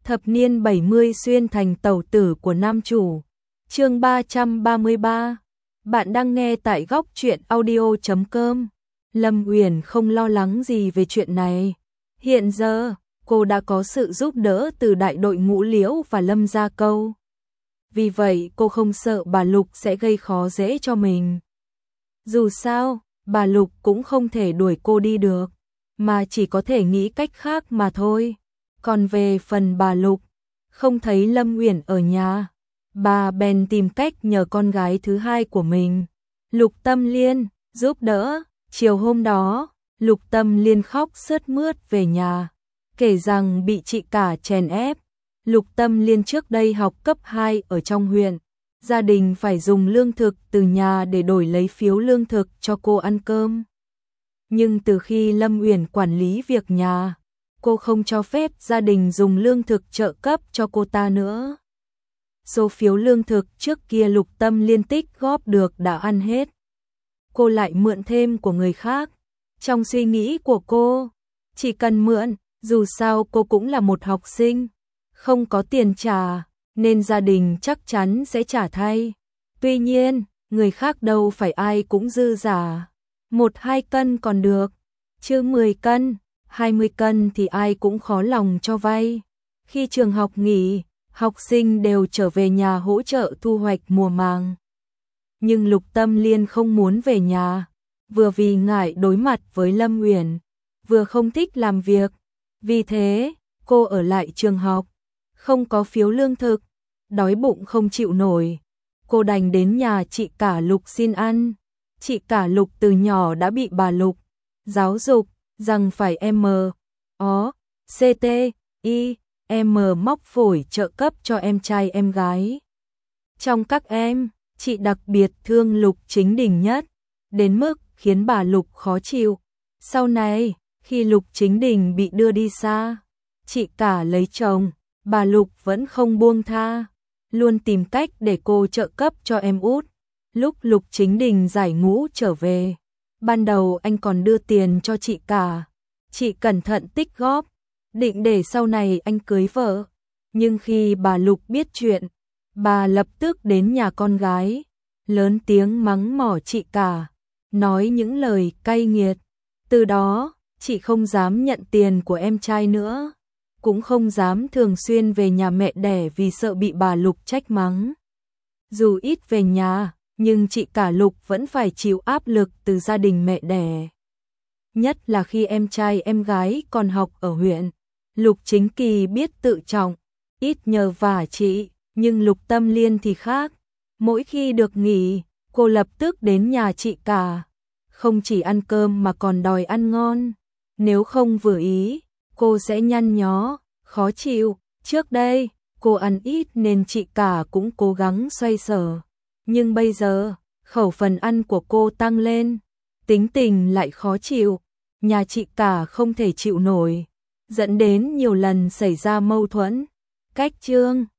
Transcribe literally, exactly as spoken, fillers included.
Thập niên bảy mươi xuyên thành tẩu tử của nam chủ. Chương ba trăm ba mươi ba. Bạn đang nghe tại góc truyện audio chấm com. Lâm Uyển không lo lắng gì về chuyện này. Hiện giờ, cô đã có sự giúp đỡ từ đại đội Ngũ Liễu và Lâm Gia Câu. Vì vậy cô không sợ bà Lục sẽ gây khó dễ cho mình. Dù sao, bà Lục cũng không thể đuổi cô đi được, mà chỉ có thể nghĩ cách khác mà thôi. Còn về phần bà Lục, không thấy Lâm Uyển ở nhà, bà bèn tìm cách nhờ con gái thứ hai của mình, Lục Tâm Liên, giúp đỡ. Chiều hôm đó, Lục Tâm Liên khóc sướt mướt về nhà, kể rằng bị chị cả chèn ép. Lục Tâm Liên trước đây học cấp hai ở trong huyện, gia đình phải dùng lương thực từ nhà để đổi lấy phiếu lương thực cho cô ăn cơm. Nhưng từ khi Lâm Uyển quản lý việc nhà, cô không cho phép gia đình dùng lương thực trợ cấp cho cô ta nữa. Số phiếu lương thực trước kia Lục Tâm Liên tích góp được đã ăn hết. Cô lại mượn thêm của người khác. Trong suy nghĩ của cô, chỉ cần mượn, dù sao cô cũng là một học sinh, không có tiền trả, nên gia đình chắc chắn sẽ trả thay. Tuy nhiên, người khác đâu phải ai cũng dư giả. Một hai cân còn được, chứ mười cân, hai mươi cân thì ai cũng khó lòng cho vay. Khi trường học nghỉ, học sinh đều trở về nhà hỗ trợ thu hoạch mùa màng. Nhưng Lục Tâm Liên không muốn về nhà, vừa vì ngại đối mặt với Lâm Uyển, vừa không thích làm việc. Vì thế, cô ở lại trường học, không có phiếu lương thực, đói bụng không chịu nổi. Cô đành đến nhà chị cả Lục xin ăn. Chị cả Lục từ nhỏ đã bị bà Lục giáo dục rằng phải M O C T I M móc phổi trợ cấp cho em trai em gái. Trong các em, chị đặc biệt thương Lục Chính Đình nhất, đến mức khiến bà Lục khó chịu. Sau này, khi Lục Chính Đình bị đưa đi xa, chị cả lấy chồng, bà Lục vẫn không buông tha, luôn tìm cách để cô trợ cấp cho em út. Lúc Lục Chính Đình giải ngũ trở về, ban đầu anh còn đưa tiền cho chị cả, chị cẩn thận tích góp, định để sau này anh cưới vợ. Nhưng khi bà Lục biết chuyện, bà lập tức đến nhà con gái, lớn tiếng mắng mỏ chị cả, nói những lời cay nghiệt. Từ đó, chị không dám nhận tiền của em trai nữa, cũng không dám thường xuyên về nhà mẹ đẻ vì sợ bị bà Lục trách mắng. Dù ít về nhà, nhưng chị cả Lục vẫn phải chịu áp lực từ gia đình mẹ đẻ. Nhất là khi em trai em gái còn học ở huyện, Lục Chính Kỳ biết tự trọng, ít nhờ vả chị, nhưng Lục Tâm Liên thì khác. Mỗi khi được nghỉ, cô lập tức đến nhà chị cả, không chỉ ăn cơm mà còn đòi ăn ngon. Nếu không vừa ý, cô sẽ nhăn nhó, khó chịu. Trước đây, cô ăn ít nên chị cả cũng cố gắng xoay sở. Nhưng bây giờ, khẩu phần ăn của cô tăng lên, tính tình lại khó chịu, nhà chị cả không thể chịu nổi, dẫn đến nhiều lần xảy ra mâu thuẫn. Cách chương